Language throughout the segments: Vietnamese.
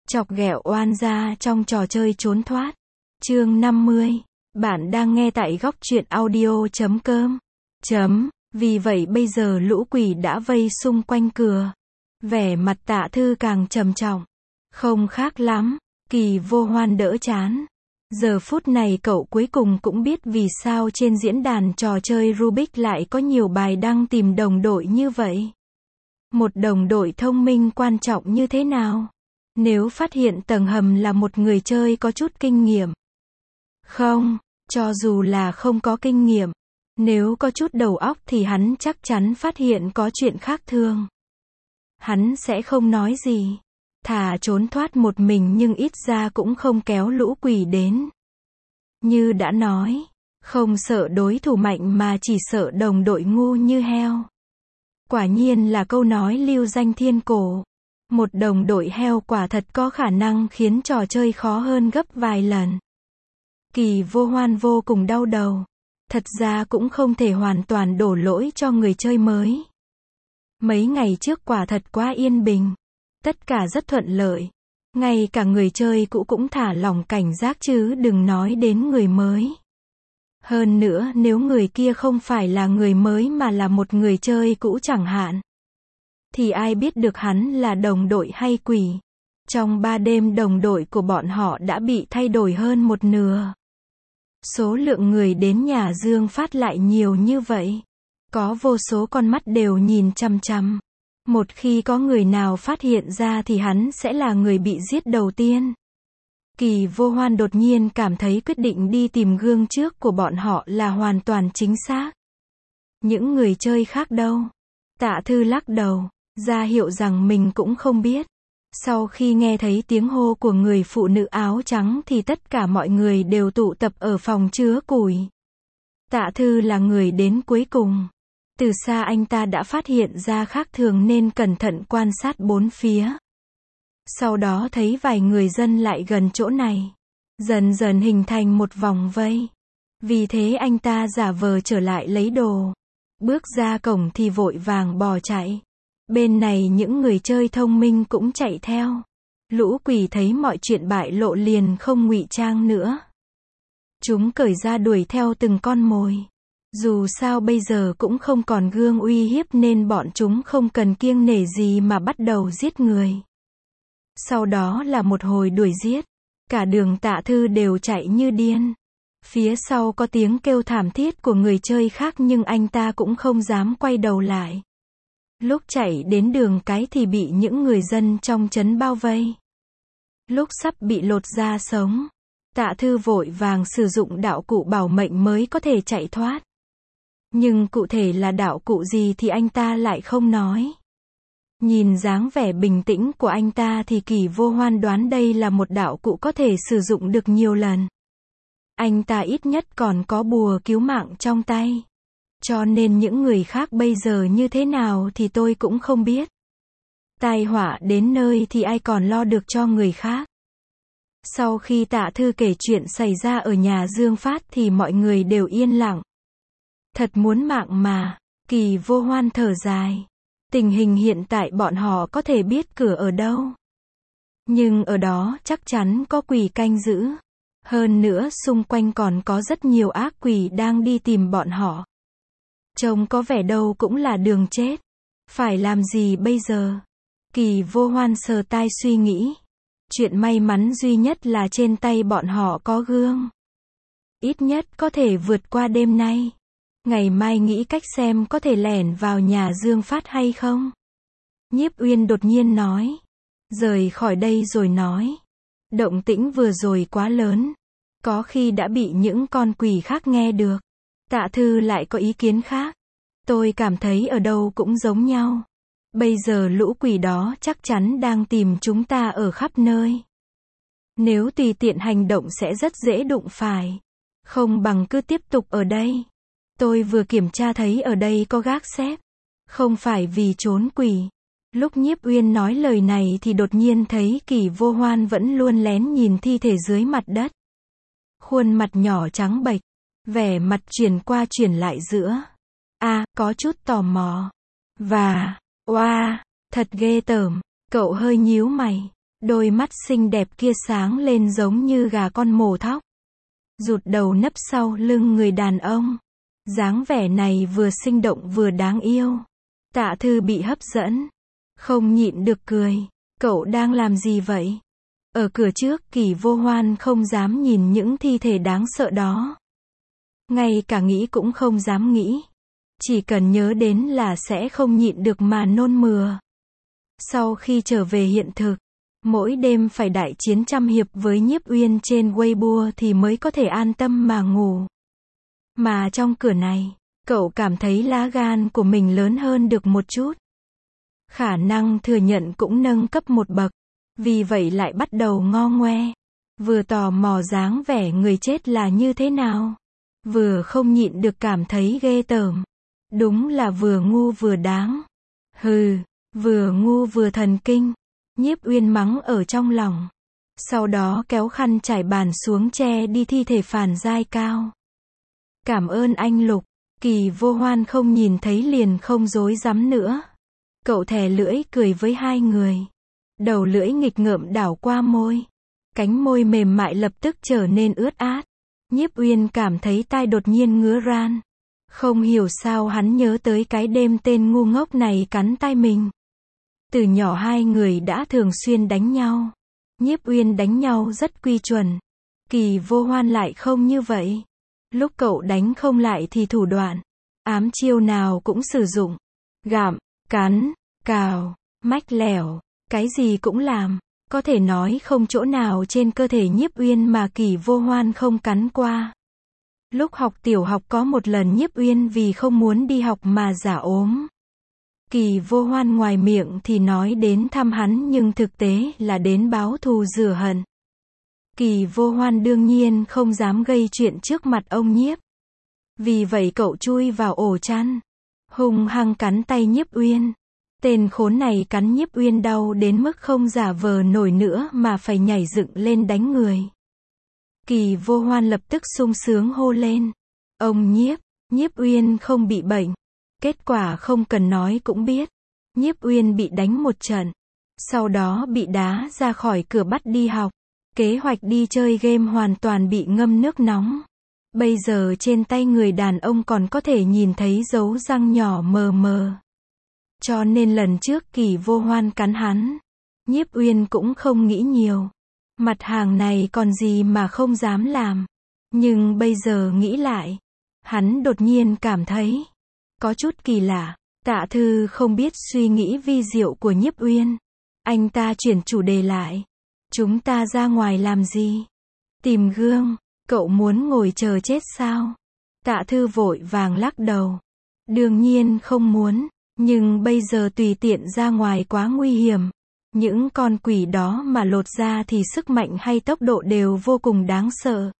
Chọc ghẹo oan gia trong trò chơi trốn thoát. Chương 50. Bạn đang nghe tại góc truyện audio.com. Vì vậy bây giờ lũ quỷ đã vây xung quanh cửa. Vẻ mặt Tạ Thư càng trầm trọng. Không khác lắm, Kỳ Vô Hoan đỡ chán. Giờ phút này cậu cuối cùng cũng biết vì sao trên diễn đàn trò chơi Rubik lại có nhiều bài đăng tìm đồng đội như vậy. Một đồng đội thông minh quan trọng như thế nào? Nếu phát hiện tầng hầm là một người chơi có chút kinh nghiệm. Không, cho dù là không có kinh nghiệm, nếu có chút đầu óc thì hắn chắc chắn phát hiện có chuyện khác thường. Hắn sẽ không nói gì. Thà trốn thoát một mình nhưng ít ra cũng không kéo lũ quỷ đến. Như đã nói, không sợ đối thủ mạnh mà chỉ sợ đồng đội ngu như heo. Quả nhiên là câu nói lưu danh thiên cổ. Một đồng đội heo quả thật có khả năng khiến trò chơi khó hơn gấp vài lần. Kỳ Vô Hoan vô cùng đau đầu. Thật ra cũng không thể hoàn toàn đổ lỗi cho người chơi mới. Mấy ngày trước quả thật quá yên bình. Tất cả rất thuận lợi. Ngay cả người chơi cũ cũng thả lỏng cảnh giác chứ đừng nói đến người mới. Hơn nữa nếu người kia không phải là người mới mà là một người chơi cũ chẳng hạn. Thì ai biết được hắn là đồng đội hay quỷ. Trong 3 đêm đồng đội của bọn họ đã bị thay đổi hơn một nửa. Số lượng người đến nhà Dương Phát lại nhiều như vậy. Có vô số con mắt đều nhìn chằm chằm. Một khi có người nào phát hiện ra thì hắn sẽ là người bị giết đầu tiên. Kỳ Vô Hoan đột nhiên cảm thấy quyết định đi tìm gương trước của bọn họ là hoàn toàn chính xác. Những người chơi khác đâu? Tạ Thư lắc đầu, ra hiệu rằng mình cũng không biết. Sau khi nghe thấy tiếng hô của người phụ nữ áo trắng thì tất cả mọi người đều tụ tập ở phòng chứa củi. Tạ Thư là người đến cuối cùng. Từ xa anh ta đã phát hiện ra khác thường nên cẩn thận quan sát bốn phía. Sau đó thấy vài người dân lại gần chỗ này. Dần dần hình thành một vòng vây. Vì thế anh ta giả vờ trở lại lấy đồ. Bước ra cổng thì vội vàng bỏ chạy. Bên này những người chơi thông minh cũng chạy theo. Lũ quỷ thấy mọi chuyện bại lộ liền không ngụy trang nữa. Chúng cởi ra đuổi theo từng con mồi. Dù sao bây giờ cũng không còn gương uy hiếp nên bọn chúng không cần kiêng nể gì mà bắt đầu giết người. Sau đó là một hồi đuổi giết. Cả đường Tạ Thư đều chạy như điên. Phía sau có tiếng kêu thảm thiết của người chơi khác nhưng anh ta cũng không dám quay đầu lại. Lúc chạy đến đường cái thì bị những người dân trong trấn bao vây. Lúc sắp bị lột da sống, Tạ Thư vội vàng sử dụng đạo cụ bảo mệnh mới có thể chạy thoát. Nhưng cụ thể là đạo cụ gì thì anh ta lại không nói. Nhìn dáng vẻ bình tĩnh của anh ta thì Kỳ Vô Hoan đoán đây là một đạo cụ có thể sử dụng được nhiều lần. Anh ta ít nhất còn có bùa cứu mạng trong tay. Cho nên những người khác bây giờ như thế nào thì tôi cũng không biết. Tai họa đến nơi thì ai còn lo được cho người khác. Sau khi Tạ Thư kể chuyện xảy ra ở nhà Dương Phát thì mọi người đều yên lặng. Thật muốn mạng mà, Kỳ Vô Hoan thở dài. Tình hình hiện tại bọn họ có thể biết cửa ở đâu. Nhưng ở đó chắc chắn có quỷ canh giữ. Hơn nữa xung quanh còn có rất nhiều ác quỷ đang đi tìm bọn họ. Trông có vẻ đâu cũng là đường chết. Phải làm gì bây giờ? Kỳ Vô Hoan sờ tai suy nghĩ. Chuyện may mắn duy nhất là trên tay bọn họ có gương. Ít nhất có thể vượt qua đêm nay. Ngày mai nghĩ cách xem có thể lẻn vào nhà Dương Phát hay không. Nhiếp Uyên đột nhiên nói. Rời khỏi đây rồi nói. Động tĩnh vừa rồi quá lớn. Có khi đã bị những con quỷ khác nghe được. Tạ Thư lại có ý kiến khác. Tôi cảm thấy ở đâu cũng giống nhau. Bây giờ lũ quỷ đó chắc chắn đang tìm chúng ta ở khắp nơi. Nếu tùy tiện hành động sẽ rất dễ đụng phải. Không bằng cứ tiếp tục ở đây. Tôi vừa kiểm tra thấy ở đây có gác xếp. Không phải vì trốn quỷ. Lúc Nhiếp Uyên nói lời này thì đột nhiên thấy Kỳ Vô Hoan vẫn luôn lén nhìn thi thể dưới mặt đất. Khuôn mặt nhỏ trắng bệch. Vẻ mặt chuyển qua chuyển lại giữa. Có chút tò mò. Và, thật ghê tởm. Cậu hơi nhíu mày. Đôi mắt xinh đẹp kia sáng lên giống như gà con mổ thóc. Rụt đầu nấp sau lưng người đàn ông. Dáng vẻ này vừa sinh động vừa đáng yêu. Tạ Thư bị hấp dẫn. Không nhịn được cười. Cậu đang làm gì vậy? Ở cửa trước Kỳ Vô Hoan không dám nhìn những thi thể đáng sợ đó. Ngay cả nghĩ cũng không dám nghĩ. Chỉ cần nhớ đến là sẽ không nhịn được mà nôn mửa. Sau khi trở về hiện thực, mỗi đêm phải đại chiến trăm hiệp với Nhiếp Uyên trên Weibo thì mới có thể an tâm mà ngủ. Mà trong cửa này, cậu cảm thấy lá gan của mình lớn hơn được một chút. Khả năng thừa nhận cũng nâng cấp một bậc. Vì vậy lại bắt đầu ngo ngoe. Vừa tò mò dáng vẻ người chết là như thế nào. Vừa không nhịn được cảm thấy ghê tởm. Đúng là vừa ngu vừa đáng. Hừ, vừa ngu vừa thần kinh. Nhiếp Uyên mắng ở trong lòng. Sau đó kéo khăn trải bàn xuống che đi thi thể Phàn Giai Cao. Cảm ơn anh Lục. Kỳ Vô Hoan không nhìn thấy liền không dối dám nữa. Cậu thè lưỡi cười với hai người. Đầu lưỡi nghịch ngợm đảo qua môi. Cánh môi mềm mại lập tức trở nên ướt át. Nhiếp Uyên cảm thấy tai đột nhiên ngứa ran. Không hiểu sao hắn nhớ tới cái đêm tên ngu ngốc này cắn tai mình. Từ nhỏ hai người đã thường xuyên đánh nhau. Nhiếp Uyên đánh nhau rất quy chuẩn. Kỳ Vô Hoan lại không như vậy. Lúc cậu đánh không lại thì thủ đoạn, ám chiêu nào cũng sử dụng. Gặm, cắn, cào, mách lẻo, cái gì cũng làm. Có thể nói không chỗ nào trên cơ thể Nhiếp Uyên mà Kỳ Vô Hoan không cắn qua. Lúc học tiểu học có một lần Nhiếp Uyên vì không muốn đi học mà giả ốm. Kỳ Vô Hoan ngoài miệng thì nói đến thăm hắn nhưng thực tế là đến báo thù rửa hận. Kỳ Vô Hoan đương nhiên không dám gây chuyện trước mặt ông Nhiếp. Vì vậy cậu chui vào ổ chăn, hung hăng cắn tay Nhiếp Uyên. Tên khốn này cắn Nhiếp Uyên đau đến mức không giả vờ nổi nữa mà phải nhảy dựng lên đánh người. Kỳ Vô Hoan lập tức sung sướng hô lên. Ông Nhiếp, Nhiếp Uyên không bị bệnh. Kết quả không cần nói cũng biết. Nhiếp Uyên bị đánh một trận. Sau đó bị đá ra khỏi cửa bắt đi học. Kế hoạch đi chơi game hoàn toàn bị ngâm nước nóng. Bây giờ trên tay người đàn ông còn có thể nhìn thấy dấu răng nhỏ mờ mờ. Cho nên lần trước Kỳ Vô Hoan cắn hắn, Nhiếp Uyên cũng không nghĩ nhiều. Mặt hàng này còn gì mà không dám làm. Nhưng bây giờ nghĩ lại, hắn đột nhiên cảm thấy có chút kỳ lạ. Tạ Thư không biết suy nghĩ vi diệu của Nhiếp Uyên. Anh ta chuyển chủ đề lại. Chúng ta ra ngoài làm gì? Tìm gương. Cậu muốn ngồi chờ chết sao? Tạ Thư vội vàng lắc đầu. Đương nhiên không muốn. Nhưng bây giờ tùy tiện ra ngoài quá nguy hiểm. Những con quỷ đó mà lột ra thì sức mạnh hay tốc độ đều vô cùng đáng sợ.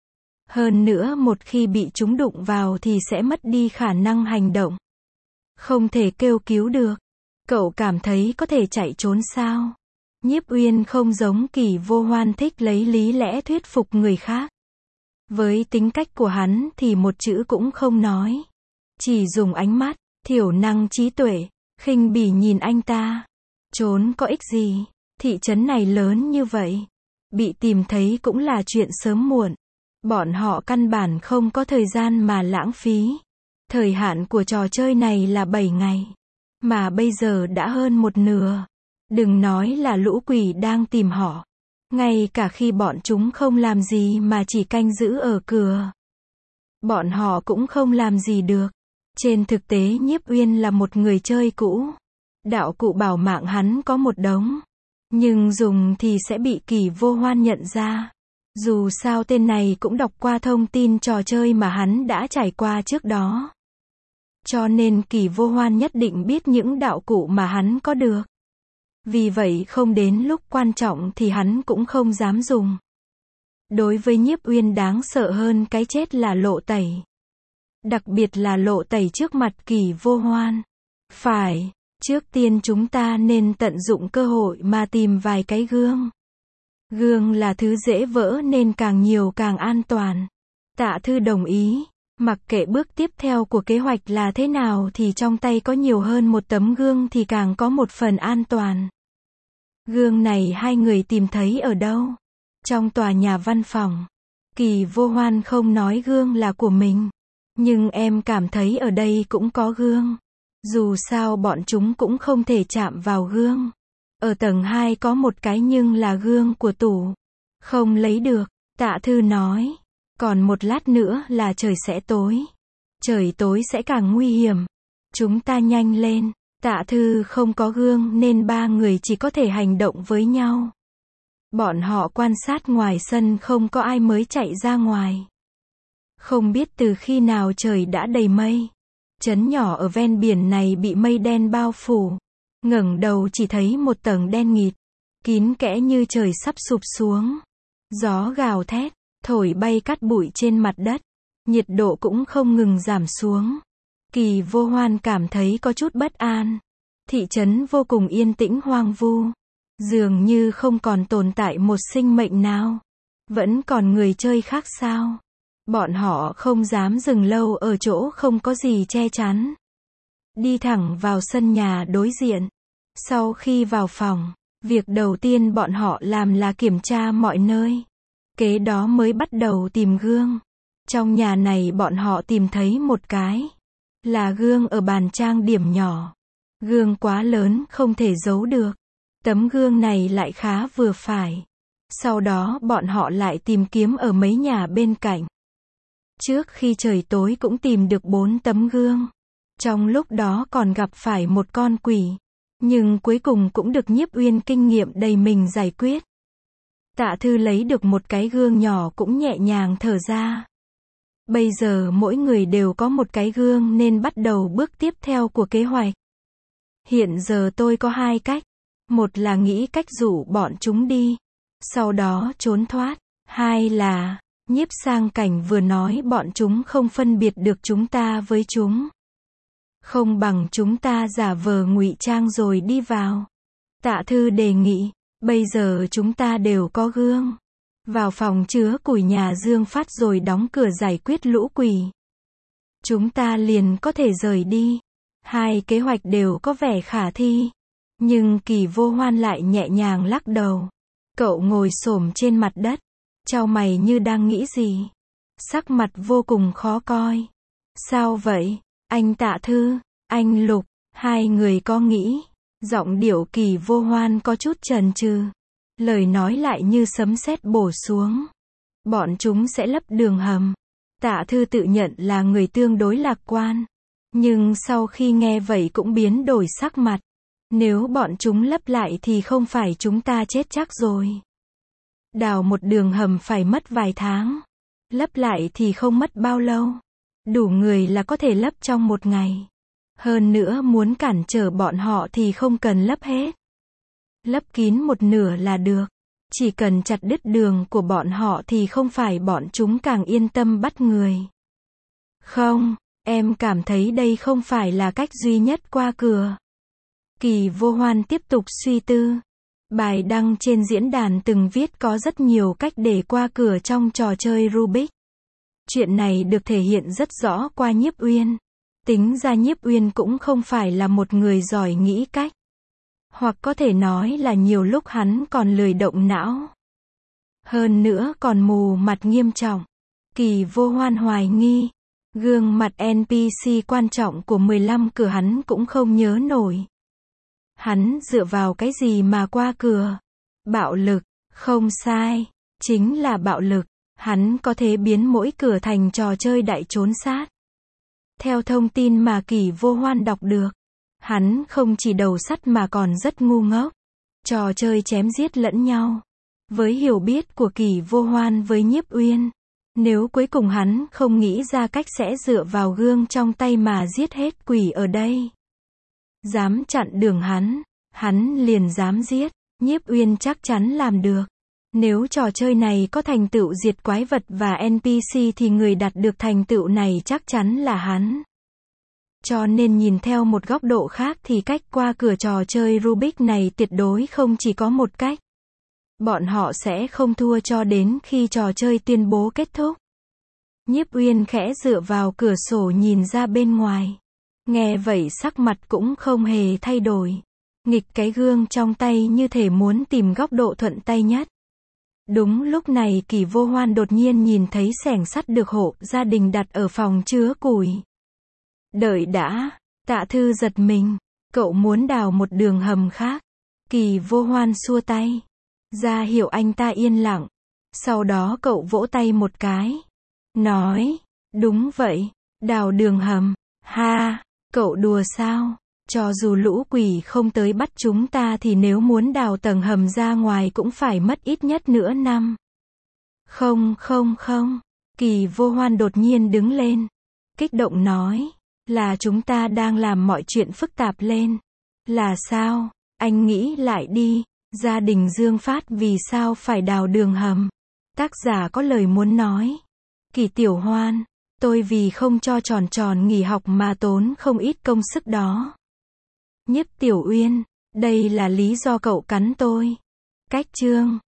Hơn nữa một khi bị chúng đụng vào thì sẽ mất đi khả năng hành động. Không thể kêu cứu được. Cậu cảm thấy có thể chạy trốn sao? Nhiếp Uyên không giống Kỳ Vô Hoan thích lấy lý lẽ thuyết phục người khác. Với tính cách của hắn thì một chữ cũng không nói. Chỉ dùng ánh mắt, thiểu năng trí tuệ, khinh bỉ nhìn anh ta. Trốn có ích gì? Thị trấn này lớn như vậy. Bị tìm thấy cũng là chuyện sớm muộn. Bọn họ căn bản không có thời gian mà lãng phí. Thời hạn của trò chơi này là 7 ngày. Mà bây giờ đã hơn một nửa. Đừng nói là lũ quỷ đang tìm họ. Ngay cả khi bọn chúng không làm gì mà chỉ canh giữ ở cửa, bọn họ cũng không làm gì được. Trên thực tế Nhiếp Uyên là một người chơi cũ. Đạo cụ bảo mạng hắn có một đống. Nhưng dùng thì sẽ bị Kỳ Vô Hoan nhận ra. Dù sao tên này cũng đọc qua thông tin trò chơi mà hắn đã trải qua trước đó. Cho nên Kỳ Vô Hoan nhất định biết những đạo cụ mà hắn có được. Vì vậy không đến lúc quan trọng thì hắn cũng không dám dùng. Đối với Nhiếp Uyên đáng sợ hơn cái chết là lộ tẩy. Đặc biệt là lộ tẩy trước mặt Kỳ Vô Hoan. Phải, trước tiên chúng ta nên tận dụng cơ hội mà tìm vài cái gương. Gương là thứ dễ vỡ nên càng nhiều càng an toàn. Tạ Thư đồng ý. Mặc kệ bước tiếp theo của kế hoạch là thế nào thì trong tay có nhiều hơn một tấm gương thì càng có một phần an toàn. Gương này hai người tìm thấy ở đâu? Trong tòa nhà văn phòng. Kỳ Vô Hoan không nói gương là của mình. Nhưng em cảm thấy ở đây cũng có gương. Dù sao bọn chúng cũng không thể chạm vào gương. Ở tầng 2 có một cái nhưng là gương của tủ. Không lấy được, Tạ Thư nói. Còn một lát nữa là trời sẽ tối. Trời tối sẽ càng nguy hiểm. Chúng ta nhanh lên. Tạ Thư không có gương nên ba người chỉ có thể hành động với nhau. Bọn họ quan sát ngoài sân không có ai mới chạy ra ngoài. Không biết từ khi nào trời đã đầy mây. Trấn nhỏ ở ven biển này bị mây đen bao phủ. Ngẩng đầu chỉ thấy một tầng đen nghịt. Kín kẽ như trời sắp sụp xuống. Gió gào thét, thổi bay cát bụi trên mặt đất. Nhiệt độ cũng không ngừng giảm xuống. Kỳ Vô Hoan cảm thấy có chút bất an. Thị trấn vô cùng yên tĩnh hoang vu. Dường như không còn tồn tại một sinh mệnh nào. Vẫn còn người chơi khác sao? Bọn họ không dám dừng lâu ở chỗ không có gì che chắn. Đi thẳng vào sân nhà đối diện. Sau khi vào phòng, việc đầu tiên bọn họ làm là kiểm tra mọi nơi. Kế đó mới bắt đầu tìm gương. Trong nhà này bọn họ tìm thấy một cái. Là gương ở bàn trang điểm nhỏ. Gương quá lớn không thể giấu được. Tấm gương này lại khá vừa phải. Sau đó bọn họ lại tìm kiếm ở mấy nhà bên cạnh. Trước khi trời tối cũng tìm được 4 tấm gương. Trong lúc đó còn gặp phải một con quỷ. Nhưng cuối cùng cũng được Nhiếp Uyên kinh nghiệm đầy mình giải quyết. Tạ Thư lấy được một cái gương nhỏ cũng nhẹ nhàng thở ra. Bây giờ mỗi người đều có một cái gương nên bắt đầu bước tiếp theo của kế hoạch. Hiện giờ tôi có 2 cách. Một là nghĩ cách rủ bọn chúng đi. Sau đó trốn thoát. 2 là, Nhiếp Sang Cảnh vừa nói bọn chúng không phân biệt được chúng ta với chúng. Không bằng chúng ta giả vờ ngụy trang rồi đi vào. Tạ Thư đề nghị, bây giờ chúng ta đều có gương. Vào phòng chứa củi nhà Dương Phát rồi đóng cửa giải quyết lũ quỷ. Chúng ta liền có thể rời đi. 2 kế hoạch đều có vẻ khả thi. Nhưng Kỳ Vô Hoan lại nhẹ nhàng lắc đầu. Cậu ngồi xổm trên mặt đất. Chau mày như đang nghĩ gì. Sắc mặt vô cùng khó coi. Sao vậy? Anh Tạ Thư, anh Lục, 2 người có nghĩ. Giọng điệu Kỳ Vô Hoan có chút chần chừ. Lời nói lại như sấm sét bổ xuống. Bọn chúng sẽ lấp đường hầm. Tạ Thư tự nhận là người tương đối lạc quan. Nhưng sau khi nghe vậy cũng biến đổi sắc mặt. Nếu bọn chúng lấp lại thì không phải chúng ta chết chắc rồi. Đào một đường hầm phải mất vài tháng. Lấp lại thì không mất bao lâu. Đủ người là có thể lấp trong một ngày. Hơn nữa muốn cản trở bọn họ thì không cần lấp hết. Lấp kín một nửa là được. Chỉ cần chặt đứt đường của bọn họ thì không phải bọn chúng càng yên tâm bắt người. Không, em cảm thấy đây không phải là cách duy nhất qua cửa. Kỳ Vô Hoan tiếp tục suy tư. Bài đăng trên diễn đàn từng viết có rất nhiều cách để qua cửa trong trò chơi Rubik. Chuyện này được thể hiện rất rõ qua Nhiếp Uyên. Tính ra Nhiếp Uyên cũng không phải là một người giỏi nghĩ cách. Hoặc có thể nói là nhiều lúc hắn còn lười động não. Hơn nữa còn mù mặt nghiêm trọng. Kỳ Vô Hoan hoài nghi. Gương mặt NPC quan trọng của 15 cửa hắn cũng không nhớ nổi. Hắn dựa vào cái gì mà qua cửa? Bạo lực, không sai. Chính là bạo lực. Hắn có thể biến mỗi cửa thành trò chơi đại trốn sát. Theo thông tin mà Kỳ Vô Hoan đọc được, hắn không chỉ đầu sắt mà còn rất ngu ngốc. Trò chơi chém giết lẫn nhau. Với hiểu biết của Kỳ Vô Hoan với Nhiếp Uyên, nếu cuối cùng hắn không nghĩ ra cách sẽ dựa vào gương trong tay mà giết hết quỷ ở đây. Dám chặn đường hắn liền dám giết. Nhiếp Uyên chắc chắn làm được. Nếu trò chơi này có thành tựu diệt quái vật và NPC thì người đạt được thành tựu này chắc chắn là hắn. Cho nên nhìn theo một góc độ khác thì cách qua cửa trò chơi Rubik này tuyệt đối không chỉ có một cách. Bọn họ sẽ không thua cho đến khi trò chơi tuyên bố kết thúc. Nhiếp Uyên khẽ dựa vào cửa sổ nhìn ra bên ngoài. Nghe vậy sắc mặt cũng không hề thay đổi. nghịch cái gương trong tay như thể muốn tìm góc độ thuận tay nhất. Đúng lúc này Kỳ Vô Hoan đột nhiên nhìn thấy xẻng sắt được hộ gia đình đặt ở phòng chứa củi. Đợi đã, Tạ Thư giật mình, cậu muốn đào một đường hầm khác. Kỳ Vô Hoan xua tay, ra hiệu anh ta yên lặng. Sau đó cậu vỗ tay một cái, nói, đúng vậy, đào đường hầm, ha, cậu đùa sao? Cho dù lũ quỷ không tới bắt chúng ta thì nếu muốn đào tầng hầm ra ngoài cũng phải mất ít nhất nửa năm. Không, Kỳ Vô Hoan đột nhiên đứng lên, kích động nói, là chúng ta đang làm mọi chuyện phức tạp lên. Là sao? Anh nghĩ lại đi, gia đình Dương Phát vì sao phải đào đường hầm? Tác giả có lời muốn nói. Kỳ Tiểu Hoan, tôi vì không cho Tròn Tròn nghỉ học mà tốn không ít công sức đó. Nhiếp Tiểu Uyên, đây là lý do cậu cắn tôi. Cách chương